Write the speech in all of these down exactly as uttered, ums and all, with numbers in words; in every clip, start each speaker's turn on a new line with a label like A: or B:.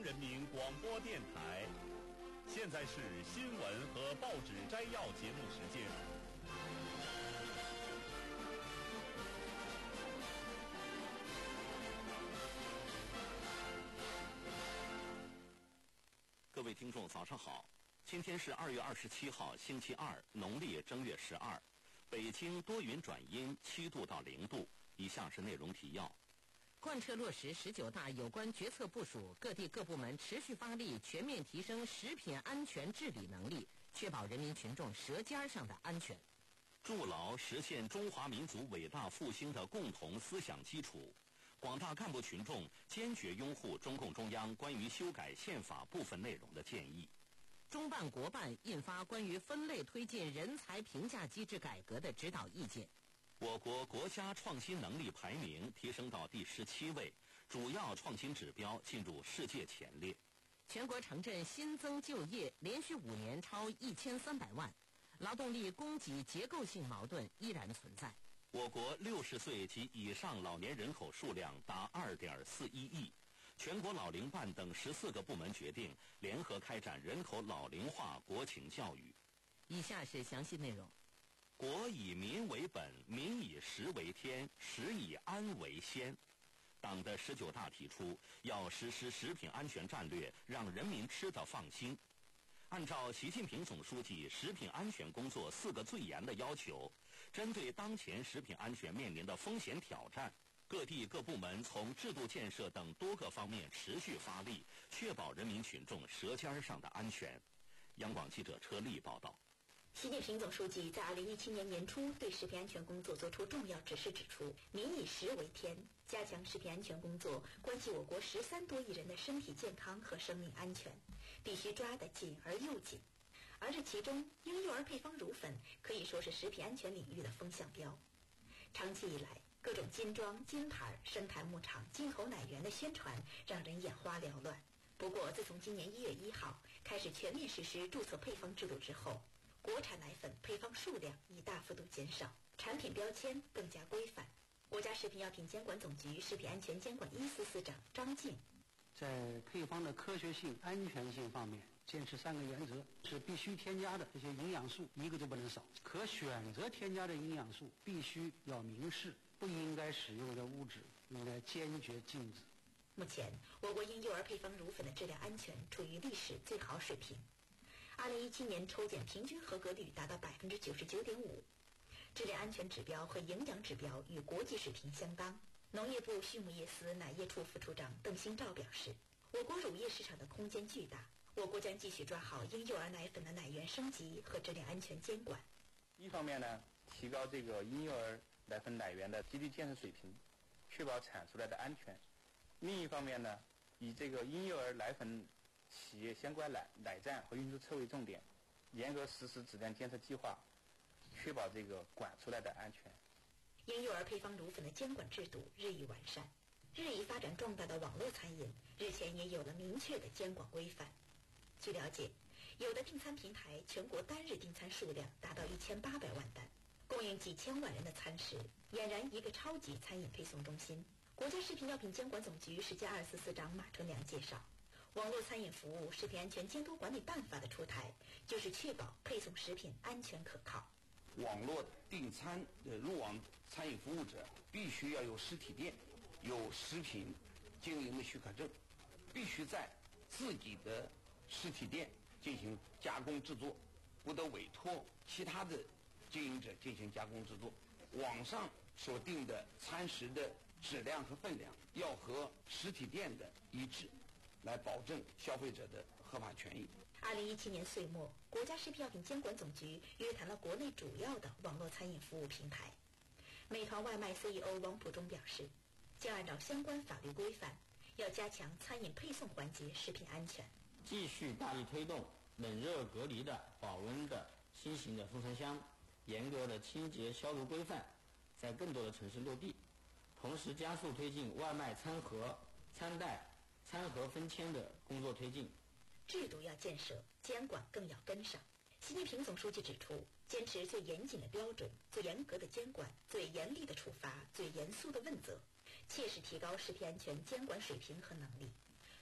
A: 央人民广播电台。现在是新闻和报纸摘要节目时间。
B: 各位听众，早上好！今天是二月二十七号，星期二，农历正月十二。北京多云转阴，七度到零度。以下是内容提要。
C: 贯彻落实十九大有关决策部署，各地各部门持续发力，全面提升食品安全治理能力，确保人民群众舌尖上的安全。
B: 筑牢实现中华民族伟大复兴的共同思想基础。广大干部群众坚决拥护中共中央关于修改宪法部分内容的建议。
C: 中办国办印发关于分类推进人才评价机制改革的指导意见。
B: 我国国家创新能力排名提升到第十七位，主要创新指标进入世界前列。
C: 全国城镇新增就业连续五年超一千三百万，劳动力供给结构性矛盾依然存在。
B: 我国六十岁及以上老年人口数量达二点四一亿。全国老龄办等十四个部门决定联合开展人口老龄化国情教育。
C: 以下是详细内容。
B: 国以民为本，民以食为天，食以安为先。党的十九大提出，要实施食品安全战略，让人民吃得放心。按照习近平总书记食品安全工作四个最严的要求，针对当前食品安全面临的风险挑战，各地各部门从制度建设等多个方面持续发力，确保人民群众舌尖上的安全。央广记者车丽报道。
D: 习近平总书记在二零一七年年初对食品安全工作作出重要指示，指出民以食为天，加强食品安全工作关系我国十三多亿人的身体健康和生命安全，必须抓得紧而又紧。而这其中，婴幼儿配方乳粉可以说是食品安全领域的风向标。长期以来，各种金装、金牌、生态牧场、进口奶源的宣传让人眼花缭乱。不过，自从今年一月一号开始全面实施注册配方制度之后，国产奶粉配方数量已大幅度减少，产品标签更加规范。国家食品药品监管总局食品安全监管一司司长张静
E: 在配方的科学性、安全性方面坚持三个原则：是必须添加的这些营养素一个都不能少，可选择添加的营养素必须要明示，不应该使用的物质应该坚决禁止。
D: 目前，我国婴幼儿配方乳粉的质量安全处于历史最好水平。二零一七年抽检平均合格率达到百分之九十九点五，质量安全指标和营养指标与国际水平相当。农业部畜牧业司奶业处副处长邓兴照表示，我国乳业市场的空间巨大，我国将继续抓好婴幼儿奶粉的奶源升级和质量安全监管。
F: 一方面呢，提高这个婴幼儿奶粉奶源的基地建设水平，确保产出来的安全；另一方面呢，以这个婴幼儿奶粉企业相关奶奶站和运输车为重点，严格实施质量监测计划，确保这个管出来的安全。
D: 婴幼儿配方乳粉的监管制度日益完善，日益发展壮大的网络餐饮日前也有了明确的监管规范。据了解，有的订餐平台全国单日订餐数量达到一千八百万单，供应几千万人的餐食，俨然一个超级餐饮配送中心。国家食品药品监管总局食监二司司长马春良介绍，网络餐饮服务食品安全监督管理办法的出台，就是确保配送食品安全可靠。
G: 网络订餐的入网餐饮服务者必须要有实体店，有食品经营的许可证，必须在自己的实体店进行加工制作，不得委托其他的经营者进行加工制作。网上所订的餐食的质量和分量要和实体店的一致，来保证消费者的合法权益。
D: 二零一七年岁末，国家食品药品监管总局约谈了国内主要的网络餐饮服务平台。美团外卖 C E O 王普忠表示，将按照相关法律规范，要加强餐饮配送环节食品安全，
H: 继续大力推动冷热隔离的保温的新型的送餐箱，严格的清洁消毒规范在更多的城市落地，同时加速推进外卖餐盒、餐袋、餐盒分签的工作推进。
D: 制度要建设，监管更要跟上。习近平总书记指出，坚持最严谨的标准、最严格的监管、最严厉的处罚、最严肃的问责，切实提高食品安全监管水平和能力，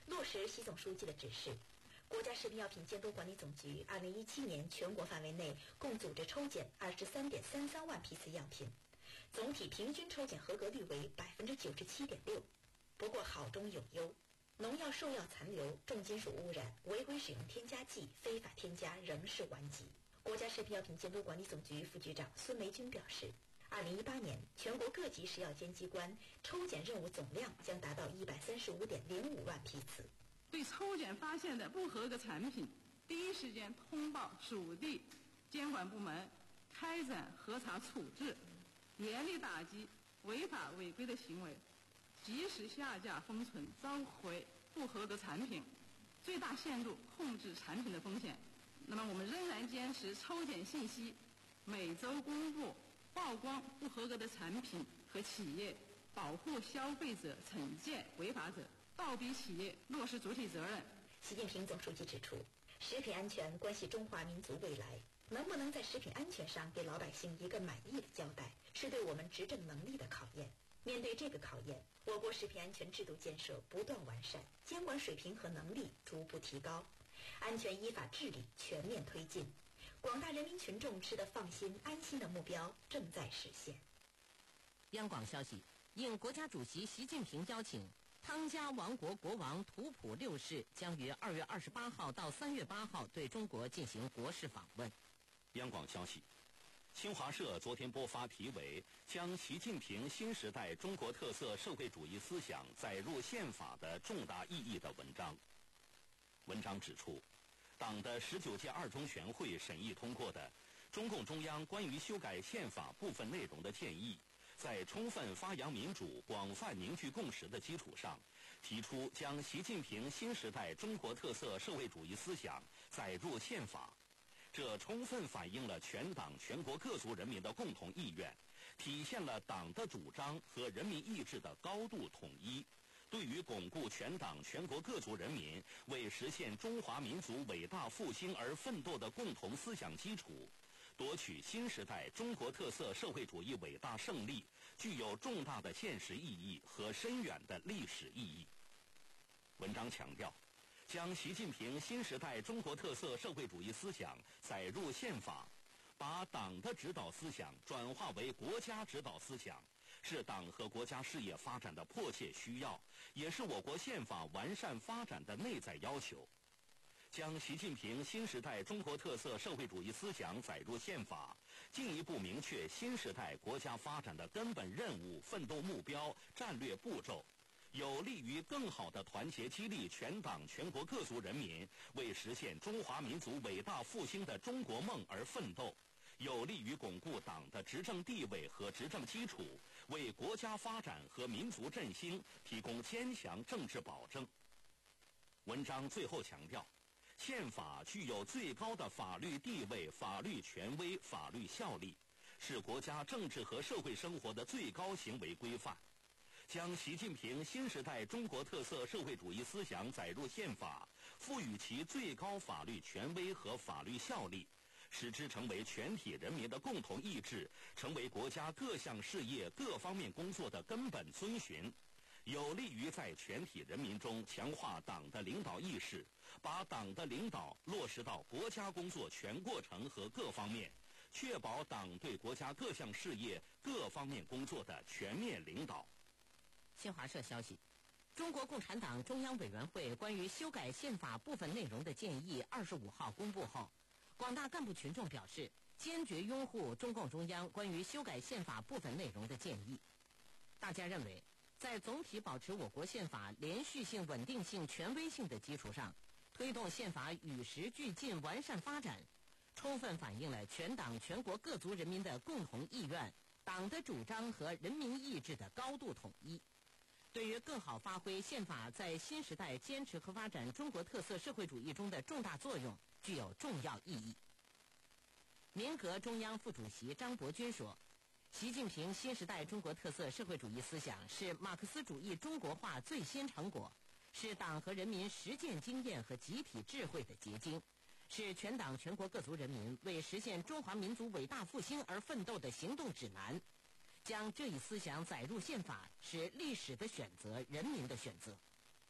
D: 落实习总书记的指示，国家食品药品监督管理总局二零一七年全国范围内共组织抽检二十三点三三万批次样品，总体平均抽检合格率为百分之九十七点六。不过好中有优，农药兽药残留、重金属污染、违规使用添加剂、非法添加仍是顽疾。国家食品药品监督管理总局副局长孙梅军表示，二零一八年全国各级食药监机关抽检任务总量将达到一百三十五点零五万批次。
I: 对抽检发现的不合格产品，第一时间通报属地监管部门，开展核查处置，严厉打击违法违规的行为，及时下架封存，召回不合格产品，最大限度控制产品的风险。那么我们仍然坚持抽检信息每周公布，曝光不合格的产品和企业，保护消费者，惩戒违法者，倒逼企业落实主体责任。
D: 习近平总书记指出，食品安全关系中华民族未来，能不能在食品安全上给老百姓一个满意的交代，是对我们执政能力的考验。面对这个考验，我国食品安全制度建设不断完善，监管水平和能力逐步提高，安全依法治理全面推进，广大人民群众吃得放心安心的目标正在实现。
C: 央广消息，应国家主席习近平邀请，汤加王国国王图普六世将于二月二十八号到三月八号对中国进行国事访问。
B: 央广消息，新华社昨天播发题为“将习近平新时代中国特色社会主义思想载入宪法的重大意义”的文章。文章指出，党的十九届二中全会审议通过的中共中央关于修改宪法部分内容的建议，在充分发扬民主、广泛凝聚共识的基础上，提出将习近平新时代中国特色社会主义思想载入宪法。这充分反映了全党全国各族人民的共同意愿，体现了党的主张和人民意志的高度统一，对于巩固全党全国各族人民为实现中华民族伟大复兴而奋斗的共同思想基础，夺取新时代中国特色社会主义伟大胜利，具有重大的现实意义和深远的历史意义。文章强调，将习近平新时代中国特色社会主义思想载入宪法，把党的指导思想转化为国家指导思想，是党和国家事业发展的迫切需要，也是我国宪法完善发展的内在要求。将习近平新时代中国特色社会主义思想载入宪法，进一步明确新时代国家发展的根本任务、奋斗目标、战略步骤，有利于更好地团结激励全党全国各族人民为实现中华民族伟大复兴的中国梦而奋斗，有利于巩固党的执政地位和执政基础，为国家发展和民族振兴提供坚强政治保证。文章最后强调，宪法具有最高的法律地位、法律权威、法律效力，是国家政治和社会生活的最高行为规范。将习近平新时代中国特色社会主义思想载入宪法，赋予其最高法律权威和法律效力，使之成为全体人民的共同意志，成为国家各项事业各方面工作的根本遵循，有利于在全体人民中强化党的领导意识，把党的领导落实到国家工作全过程和各方面，确保党对国家各项事业各方面工作的全面领导。
C: 新华社消息，中国共产党中央委员会关于修改宪法部分内容的建议二十五号公布后，广大干部群众表示坚决拥护中共中央关于修改宪法部分内容的建议。大家认为，在总体保持我国宪法连续性、稳定性、权威性的基础上，推动宪法与时俱进、完善发展，充分反映了全党全国各族人民的共同意愿、党的主张和人民意志的高度统一，对于更好发挥宪法在新时代坚持和发展中国特色社会主义中的重大作用具有重要意义。民革中央副主席张伯钧说，习近平新时代中国特色社会主义思想是马克思主义中国化最新成果，是党和人民实践经验和集体智慧的结晶，是全党全国各族人民为实现中华民族伟大复兴而奋斗的行动指南。将这一思想载入宪法是历史的选择，人民的选择。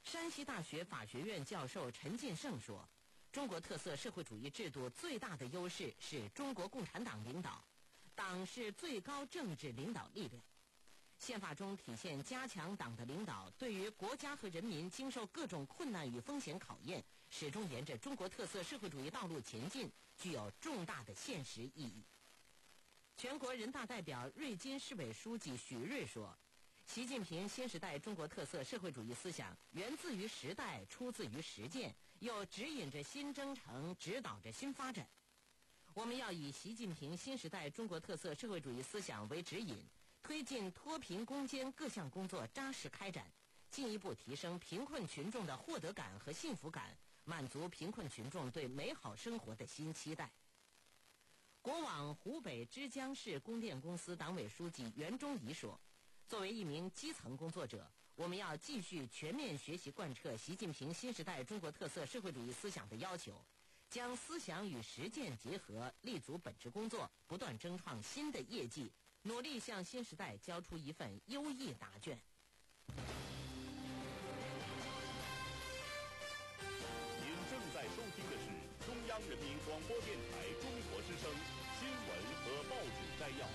C: 山西大学法学院教授陈进胜说，中国特色社会主义制度最大的优势是中国共产党领导，党是最高政治领导力量。宪法中体现加强党的领导，对于国家和人民经受各种困难与风险考验，始终沿着中国特色社会主义道路前进，具有重大的现实意义。全国人大代表瑞金市委书记许瑞说，习近平新时代中国特色社会主义思想源自于时代，出自于实践，又指引着新征程，指导着新发展。我们要以习近平新时代中国特色社会主义思想为指引，推进脱贫攻坚各项工作扎实开展，进一步提升贫困群众的获得感和幸福感，满足贫困群众对美好生活的新期待。国网湖北枝江市供电公司党委书记袁忠仪说，作为一名基层工作者，我们要继续全面学习贯彻习近平新时代中国特色社会主义思想的要求，将思想与实践结合，立足本职工作，不断争创新的业绩，努力向新时代交出一份优异答卷。
A: 您正在收听的是中央人民广播电台中国之声新闻和报纸摘要。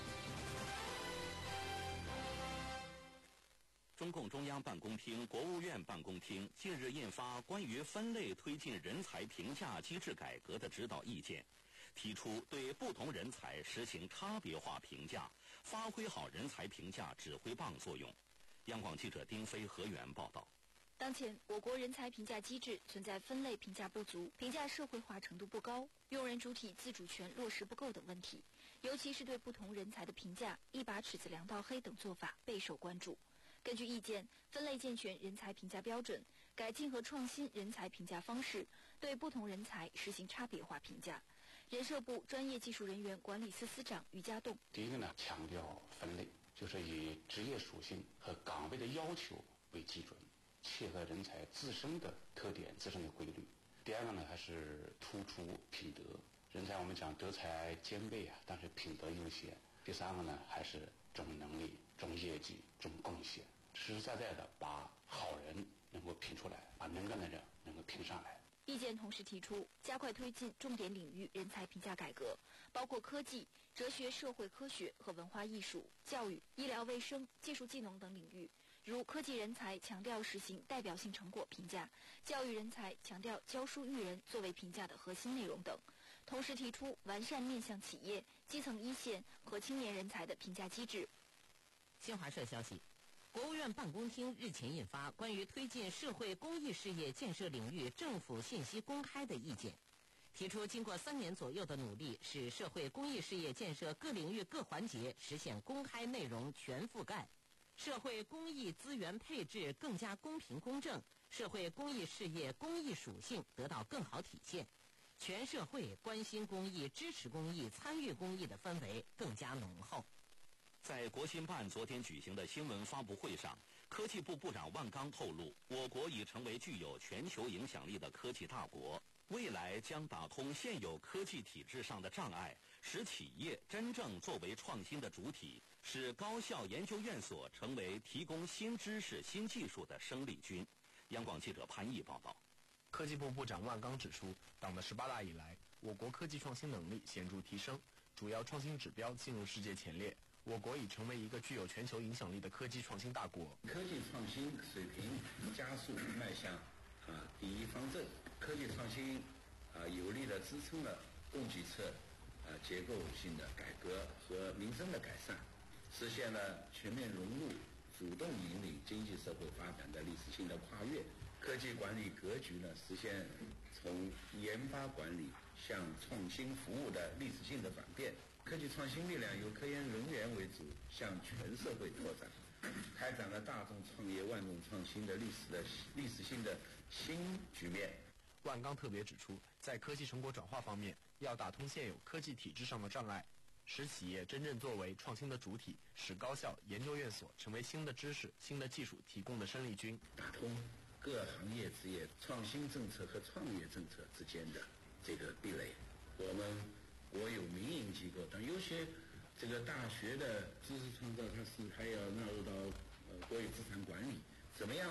B: 中共中央办公厅、国务院办公厅近日印发关于分类推进人才评价机制改革的指导意见，提出对不同人才实行差别化评价，发挥好人才评价指挥棒作用。央广记者丁飞、何源报道。
J: 当前，我国人才评价机制存在分类评价不足、评价社会化程度不高、用人主体自主权落实不够等问题，尤其是对不同人才的评价一把尺子量到黑等做法备受关注。根据意见，分类健全人才评价标准，改进和创新人才评价方式，对不同人才实行差别化评价。人社部专业技术人员管理司司长于家栋：
K: 第一个呢，强调分类，就是以职业属性和岗位的要求为基准，切合人才自身的特点、自身的规律。第二个呢，还是突出品德，人才我们讲德才兼备啊，但是品德优先。第三个呢，还是重能力、重业绩、重贡献，实实在在的把好人能够评出来，把能干的人能够评上来。
J: 意见同时提出，加快推进重点领域人才评价改革，包括科技、哲学、社会科学和文化艺术、教育、医疗卫生、技术技能等领域。如科技人才强调实行代表性成果评价，教育人才强调教书育人作为评价的核心内容等。同时提出完善面向企业、基层一线和青年人才的评价机制。
C: 新华社消息，国务院办公厅日前印发关于推进社会公益事业建设领域政府信息公开的意见，提出经过三年左右的努力，使社会公益事业建设各领域各环节实现公开内容全覆盖，社会公益资源配置更加公平公正，社会公益事业公益属性得到更好体现，全社会关心公益、支持公益、参与公益的氛围更加浓厚。
B: 在国新办昨天举行的新闻发布会上，科技部部长万钢透露，我国已成为具有全球影响力的科技大国，未来将打通现有科技体制上的障碍，使企业真正作为创新的主体，使高校研究院所成为提供新知识、新技术的生力军。央广记者潘毅报道。
L: 科技部部长万钢指出，党的十八大以来，我国科技创新能力显著提升，主要创新指标进入世界前列。我国已成为一个具有全球影响力的科技创新大国。
M: 科技创新水平加速迈向啊第一方阵，科技创新啊有力地支撑了供给侧啊结构性的改革和民生的改善，实现了全面融入、主动引领经济社会发展的历史性的跨越。科技管理格局呢，实现从研发管理向创新服务的历史性的转变。科技创新力量由科研人员为主，向全社会拓展，开展了大众创业、万众创新的历史的历史性的新局面。
L: 万钢特别指出，在科技成果转化方面，要打通现有科技体制上的障碍，使企业真正作为创新的主体，使高校、研究院所成为新的知识、新的技术提供的生力军，
M: 打通各行业职业创新政策和创业政策之间的这个壁垒。我们国有民营机构，但有些这个大学的知识创造，它是还要纳入到呃国有资产管理，怎么样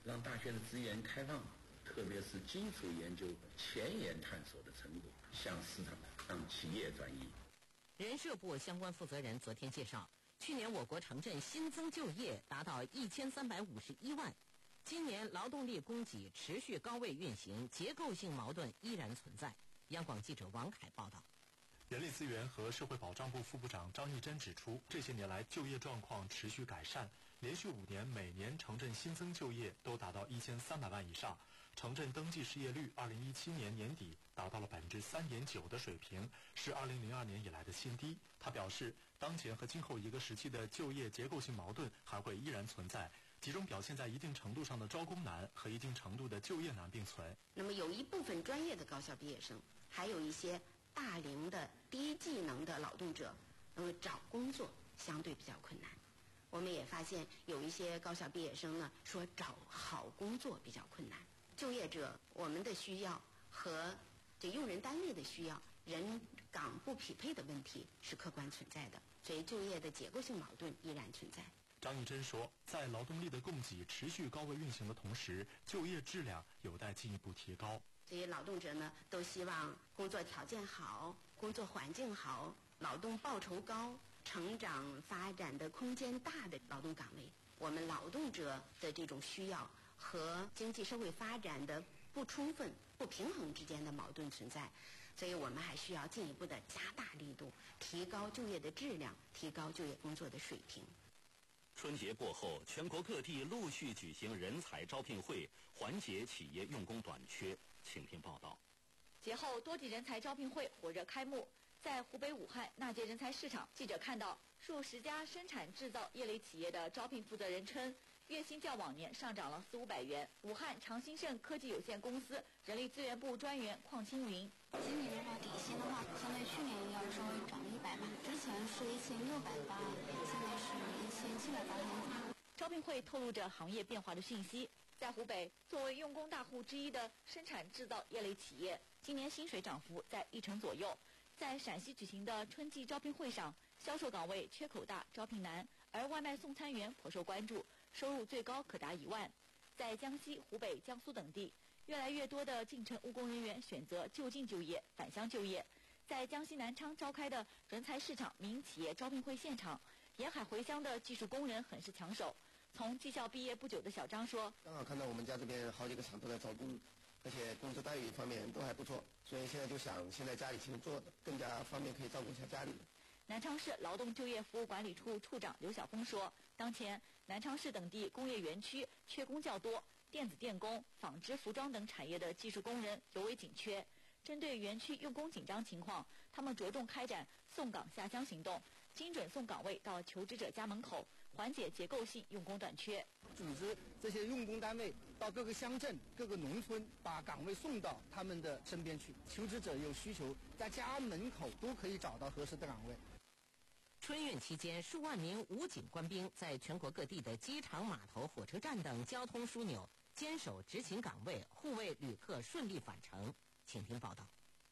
M: 让大学的资源开放，特别是基础研究、前沿探索的成果向市场、向企业转移。
C: 人社部相关负责人昨天介绍，去年我国城镇新增就业达到一千三百五十一万，今年劳动力供给持续高位运行，结构性矛盾依然存在。央广记者王凯报道。
N: 人力资源和社会保障部副部长张义珍指出，这些年来就业状况持续改善，连续五年每年城镇新增就业都达到一千三百万以上，城镇登记失业率二零一七年年底达到了百分之三点九的水平，是二零零二年以来的新低。他表示，当前和今后一个时期的就业结构性矛盾还会依然存在，集中表现在一定程度上的招工难和一定程度的就业难并存。
O: 那么有一部分专业的高校毕业生，还有一些大龄的低技能的劳动者，那么找工作相对比较困难。我们也发现有一些高校毕业生呢，说找好工作比较困难。就业者我们的需要和这用人单位的需要、人岗不匹配的问题是客观存在的，所以就业的结构性矛盾依然存在。
N: 张义珍说，在劳动力的供给持续高位运行的同时，就业质量有待进一步提高。
O: 这些劳动者呢，都希望工作条件好、工作环境好、劳动报酬高、成长发展的空间大的劳动岗位。我们劳动者的这种需要和经济社会发展的不充分、不平衡之间的矛盾存在，所以我们还需要进一步的加大力度，提高就业的质量，提高就业工作的水平。
B: 春节过后，全国各地陆续举行人才招聘会，缓解企业用工短缺。请听报道。
J: 节后多地人才招聘会火热开幕，在湖北武汉纳界人才市场，记者看到数十家生产制造业类企业的招聘负责人称，月薪较往年上涨了四五百元。武汉长兴盛科技有限公司人力资源部专员邝青云：
P: 今年的话，底薪的话，相对去年要稍微涨了一百吧，之前是一千六百八，现在是一千七百八十八。
J: 招聘会透露着行业变化的讯息。在湖北，作为用工大户之一的生产制造业类企业，今年薪水涨幅在一成左右。在陕西举行的春季招聘会上，销售岗位缺口大，招聘难，而外卖送餐员颇受关注，收入最高可达一万。在江西、湖北、江苏等地，越来越多的进城务工人员选择就近就业、返乡就业。在江西南昌召开的人才市场民营企业招聘会现场，沿海回乡的技术工人很是抢手。从技校毕业不久的小张说：“
Q: 刚好看到我们家这边好几个厂都在招工，而且工资待遇方面都还不错，所以现在就想现在家里勤做的，更加方便可以照顾一下家里。”
J: 南昌市劳动就业服务管理处处长刘晓峰说：“当前南昌市等地工业园区缺工较多，电子电工、纺织服装等产业的技术工人尤为紧缺。针对园区用工紧张情况，他们着重开展送岗下乡行动，精准送岗位到求职者家门口，缓解结构性用工短缺。
R: 组织这些用工单位到各个乡镇、各个农村，把岗位送到他们的身边去。求职者有需求，在家门口都可以找到合适的岗位。”
C: 春运期间，数万名武警官兵在全国各地的机场、码头、火车站等交通枢纽坚守执勤岗位，护卫旅客顺利返程。请听报道。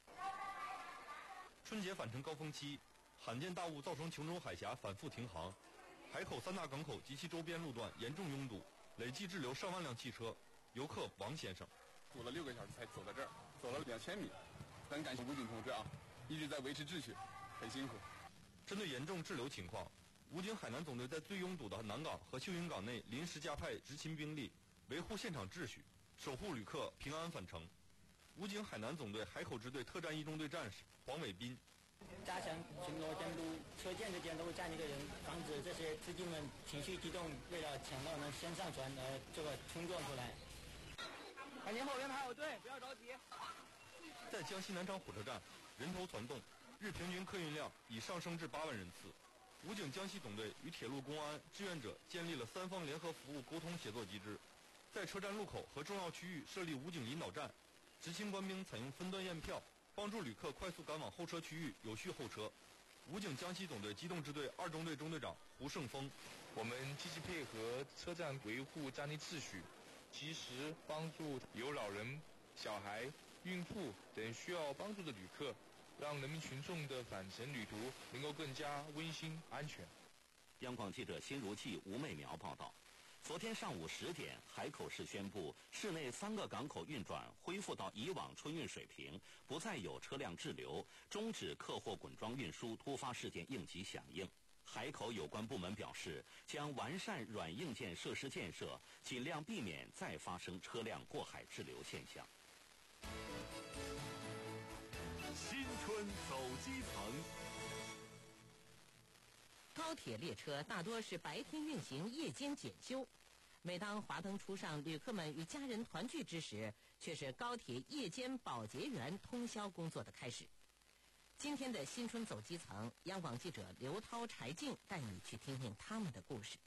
S: 春节返程高峰期，罕见大雾造成琼州海峡反复停航，海口三大港口及其周边路段严重拥堵，累计滞留上万辆汽车。游客王先生：“
T: 走了六个小时才走到这儿，走了两千米，很感谢武警同志啊，一直在维持秩序，很辛苦。”
S: 针对严重滞留情况，武警海南总队在最拥堵的南港和秀云港内临时加派执勤兵力，维护现场秩序，守护旅客平安返程。武警海南总队海口支队特战一中队战士黄伟斌：“
H: 加强巡逻监督，车间之间都会站一个人，防止这些司机们情绪激动，为了抢到能先上船而这个冲撞出来。
U: 赶紧后边排好队，不要着急。”
S: 在江西南昌火车站，人头攒动，日平均客运量已上升至八万人次。武警江西总队与铁路公安、志愿者建立了三方联合服务沟通协作机制，在车站路口和重要区域设立武警引导站，执勤官兵采用分段验票，帮助旅客快速赶往候车区域，有序候车。武警江西总队机动支队二中队中队长胡胜峰：“
V: 我们积极配合车站维护站内秩序，及时帮助有老人、小孩、孕妇等需要帮助的旅客，让人民群众的返程旅途能够更加温馨安全。”
B: 央广记者辛如记、吴美苗报道。 昨天上午十点，海口市宣布，市内三个港口运转恢复到以往春运水平，不再有车辆滞留，终止客货滚装运输突发事件应急响应。海口有关部门表示，将完善软硬件设施建设，尽量避免再发生车辆过海滞留现象。
A: 新春走基层。
C: 高铁列车大多是白天运行，夜间检修。每当华灯初上，旅客们与家人团聚之时，却是高铁夜间保洁员通宵工作的开始。今天的新春走基层，央广记者刘涛、柴静带你去听听他们的故事。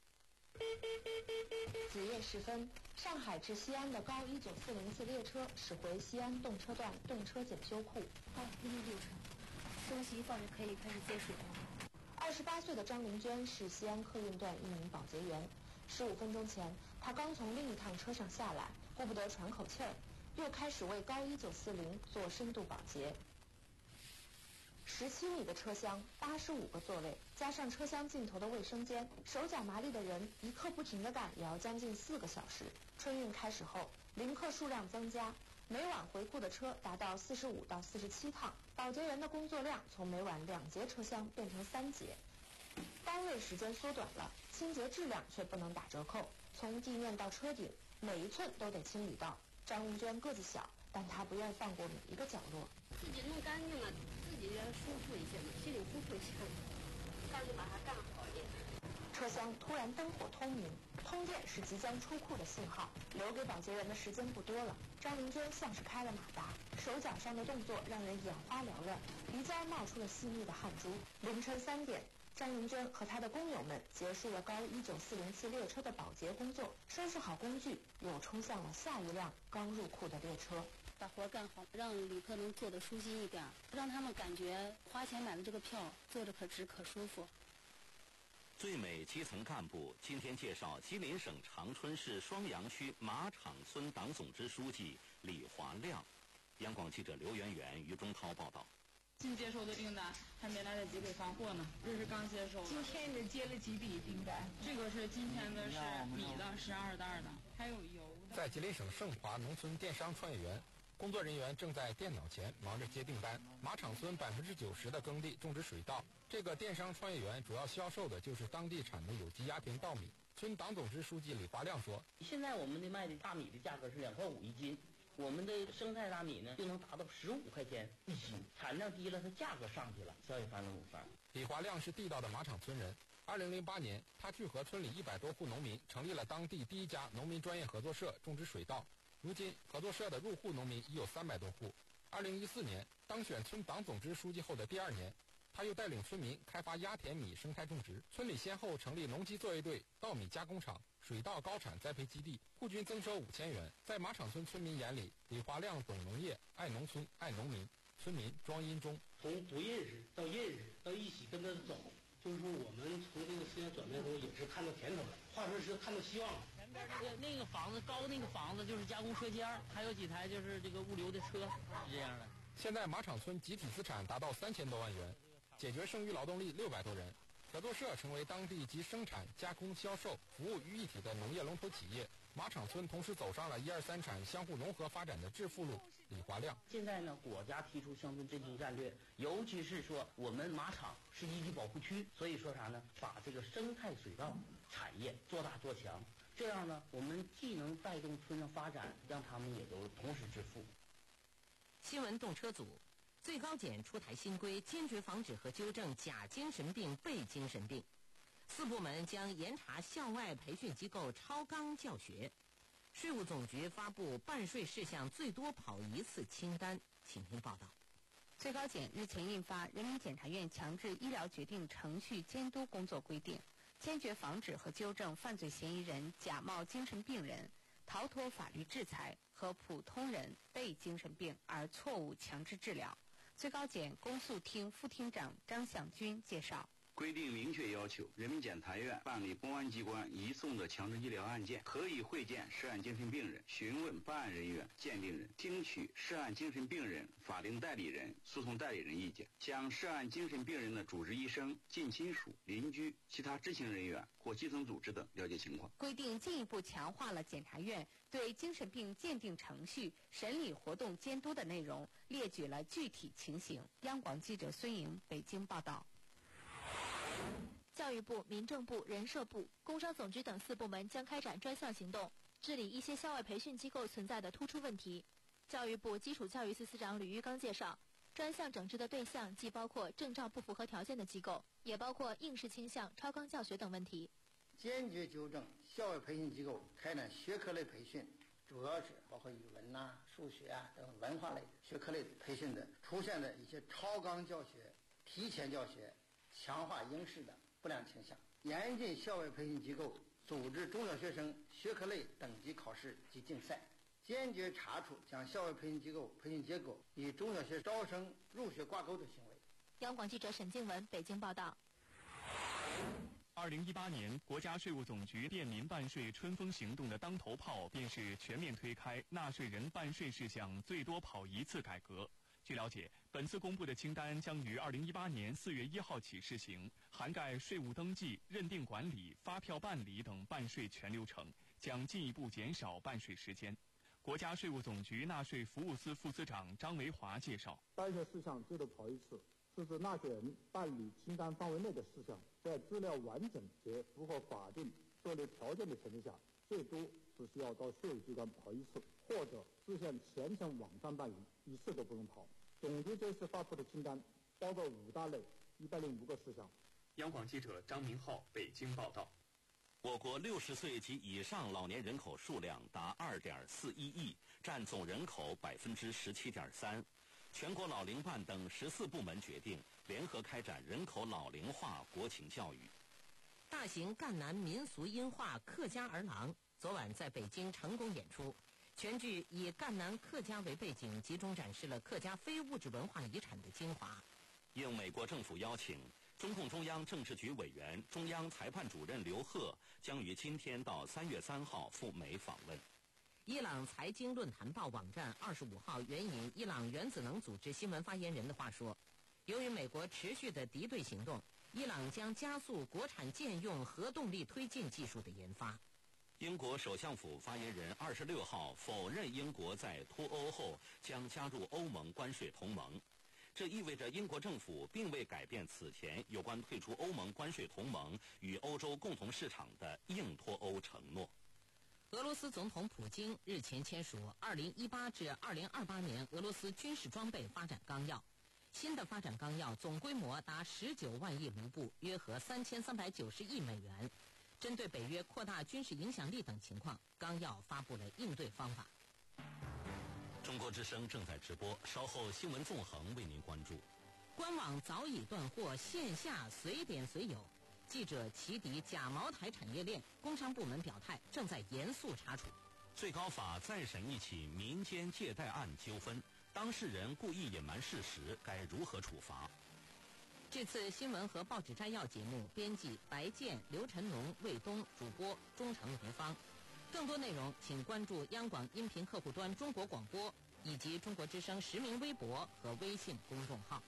E: 子夜时分，上海至西安的高一九四零次列车驶回西安动车段动车检修库。
P: 哦，一路六车，休息一会儿就可以开始接水了。
E: 二十八岁的张玲娟是西安客运段一名保洁员。十五分钟前，她刚从另一趟车上下来，顾不得喘口气儿，又开始为高一九四零做深度保洁。十七米的车厢，八十五个座位，加上车厢尽头的卫生间，手脚麻利的人一刻不停地赶，也要将近四个小时。春运开始后，临客数量增加，每晚回库的车达到四十五到四十七趟，保洁员的工作量从每晚两节车厢变成三节。单位时间缩短了，清洁质量却不能打折扣，从地面到车顶，每一寸都得清理到。张玲娟个子小，但她不愿放过每一个角落。
P: 自己弄干净了，自己觉得舒服一些嘛，心里舒服一些，那就把它干好一点。
E: 车厢突然灯火通明，通电是即将出库的信号，留给保洁员的时间不多了。张玲娟像是开了马达，手脚上的动作让人眼花缭乱，鼻尖冒出了细密的汗珠。凌晨三点，张玲娟和她的工友们结束了高一九四零次列车的保洁工作，收拾好工具，又冲向了下一辆刚入库的列车。
P: 把活干好，让旅客能坐得舒心一点，让他们感觉花钱买的这个票坐着可值可舒服。
B: 最美基层干部今天介绍吉林省长春市双阳区马场村党总支书记李华亮。央广记者刘媛媛、于中涛报道。
I: 新接收的订单还没来得及给发货呢，这是刚接收的。
F: 今天你接了几笔订单？
I: 这个是今天的是米的十二袋的，还有油的。
W: 在吉林省盛华农村电商创业园，工作人员正在电脑前忙着接订单。马场村百分之九十的耕地种植水稻，这个电商创业园主要销售的就是当地产的有机压田稻米。村党总支书记李华亮说：“
H: 现在我们的卖的大米的价格是两块五一斤，我们的生态大米呢就能达到十五块钱一斤，产量低了，它价格上去了，消费翻了五番。”
W: 李华亮是地道的马场村人。二零零八年，他聚合村里一百多户农民，成立了当地第一家农民专业合作社，种植水稻。如今，合作社的入户农民已有三百多户。二零一四年当选村党总支书记后的第二年，他又带领村民开发压田米生态种植。村里先后成立农机作业队、稻米加工厂、水稻高产栽培基地，户均增收五千元。在马场村村民眼里，李华亮懂农业、爱农村、爱农民。村民庄阴忠：
X: 从不认识到认识到一起跟他走，就是说我们从这个时间转变中也是看到甜头了，话说是看到希望了。
H: 那个那个房子高，那个房子就是加工车间，还有几台就是这个物流的车，是这样的。
W: 现在马场村集体资产达到三千多万元，解决剩余劳动力六百多人。合作社成为当地集生产、加工、销售、服务于一体的农业龙头企业。马场村同时走上了一二三产相互融合发展的致富路。李华亮：
H: 现在呢，国家提出乡村振兴战略，尤其是说我们马场是一级保护区，所以说啥呢？把这个生态水稻产业做大做强。这样呢，我们既能带动村上发展，让他们也都同时致富。
C: 新闻动车组，最高检出台新规，坚决防止和纠正假精神病、伪精神病。四部门将严查校外培训机构超纲教学。税务总局发布办税事项最多跑一次清单，请听报道。
Y: 最高检日前印发《人民检察院强制医疗决定程序监督工作规定》，坚决防止和纠正犯罪嫌疑人假冒精神病人、逃脱法律制裁和普通人被精神病而错误强制治疗。最高检公诉厅副厅长张向军介绍。
Z: 规
D: 规定明确要求，人民检察院办理公安机关移送的强制医疗案件，可以会见涉案精神病人，询问办案人员、鉴定人，听取涉案精神病人法定代理人、诉讼代理人意见，向涉案精神病人的主治医生、近亲属、邻居、其他知情人员或基层组织等了解情况。
Y: 规定进一步强化了检察院对精神病鉴定程序、审理活动监督的内容，列举了具体情形。央广记者孙莹北京报道。
J: 教育部、民政部、人社部、工商总局等四部门将开展专项行动，治理一些校外培训机构存在的突出问题。教育部基础教育司司长吕玉刚介绍，专项整治的对象既包括证照不符合条件的机构，也包括应试倾向、超纲教学等问题。
R: 坚决纠正校外培训机构开展学科类培训，主要是包括语文呐、啊、数学啊等文化类学科类培训的出现的一些超纲教学、提前教学、强化应试的不良倾向，严禁校外培训机构组织中小学生学科类等级考试及竞赛，坚决查处将校外培训机构培训结果与中小学招生入学挂钩的行为。
J: 央广记者沈静文北京报道。
G: 二零一八年，国家税务总局便民办税春风行动的当头炮便是全面推开纳税人办税事项最多跑一次改革。据了解，本次公布的清单将于二零一八年四月一号起施行，涵盖税务登记、认定管理、发票办理等办税全流程，将进一步减少办税时间。国家税务总局纳税服务司副司长张维华介绍，
K: 办税事项最多跑一次，是指纳税人办理清单范围内的事项，在资料完整且符合法定设立条件的前提下，最多只需要到税务机关跑一次，或者实现全程网上办理，一次都不用跑。总局这次发布的清单包括五大类一百零五个事项。
G: 央广记者张明浩北京报道。
B: 我国六十岁及以上老年人口数量达二点四一亿，占总人口百分之十七点三。全国老龄办等十四部门决定联合开展人口老龄化国情教育。
C: 大型赣南民俗音画《客家儿郎》昨晚在北京成功演出。全剧以赣南客家为背景，集中展示了客家非物质文化遗产的精华。
B: 应美国政府邀请，中共中央政治局委员、中央裁判主任刘鹤将于今天到三月三号赴美访问。
C: 伊朗财经论坛报网站二十五号援引伊朗原子能组织新闻发言人的话说，由于美国持续的敌对行动，伊朗将加速国产舰用核动力推进技术的研发。
B: 英国首相府发言人二十六号否认英国在脱欧后将加入欧盟关税同盟，这意味着英国政府并未改变此前有关退出欧盟关税同盟与欧洲共同市场的硬脱欧承诺。
C: 俄罗斯总统普京日前签署二零一八至二零二八年俄罗斯军事装备发展纲要，新的发展纲要总规模达十九万亿卢布，约合三千三百九十亿美元。针对北约扩大军事影响力等情况，纲要发布了应对方法。
B: 中国之声正在直播，稍后新闻纵横为您关注。
C: 官网早已断货，线下随点随有。记者齐抵假茅台产业链，工商部门表态正在严肃查处。
B: 最高法再审一起民间借贷案纠纷，当事人故意隐瞒事实，该如何处罚？
C: 这次新闻和报纸摘要节目，编辑白健、刘晨农、魏东，主播钟诚、胡芳。更多内容请关注央广音频客户端中国广播以及中国之声实名微博和微信公众号。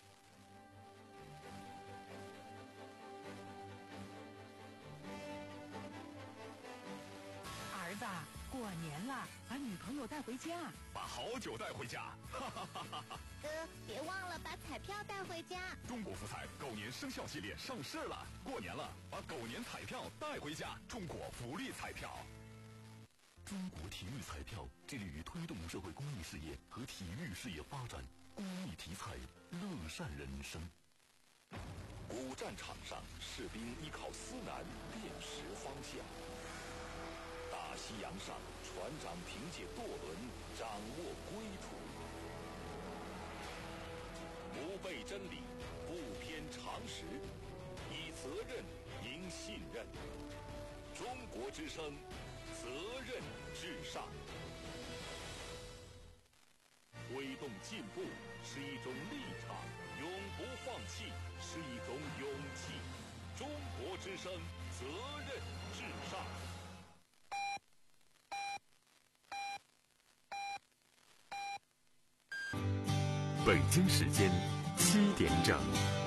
F: 儿子，过年了，把女朋友带回家，
A: 把好酒带回家，哈哈哈哈哈！
L: 哥，别忘了把彩票带回家。
A: 中国福彩狗年生肖系列上市了，过年了，把狗年彩票带回家。中国福利彩票。
M: 中国体育彩票致力于推动社会公益事业和体育事业发展，公益体彩，乐善人生。
A: 古战场上，士兵依靠思南辨识方向；大西洋上，船长凭借舵轮掌握归途。不背真理，不偏常识，以责任赢信任。中国之声，责任至上。推动进步是一种立场，永不放弃是一种勇气。 中国之声，责任至上。
M: 北京时间七点整。